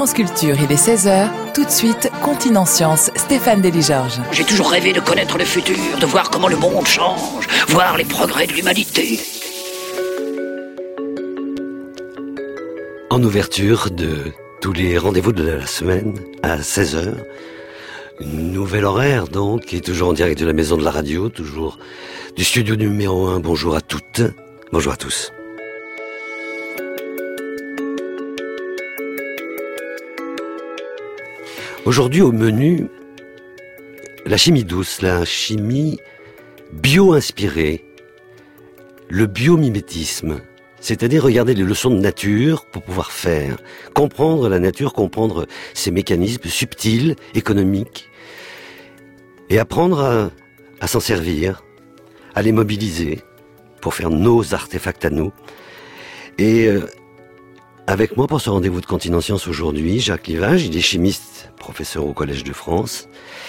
France Culture, il est 16h. Tout de suite, Continent Science, Stéphane Delis-Georges. J'ai toujours rêvé de connaître le futur, de voir comment le monde change, voir les progrès de l'humanité. En ouverture de tous les rendez-vous de la semaine, à 16h, une nouvelle horaire donc, qui est toujours en direct de la maison de la radio, toujours du studio numéro 1. Bonjour à toutes, bonjour à tous. Aujourd'hui au menu, la chimie douce, la chimie bio-inspirée, le biomimétisme, c'est-à-dire regarder les leçons de nature pour pouvoir faire, comprendre la nature, comprendre ses mécanismes subtils, économiques, et apprendre à s'en servir, à les mobiliser pour faire nos artefacts à nous. Et avec moi pour ce rendez-vous de Continent Science aujourd'hui, Jacques Livage, il est chimiste, professeur au Collège de France.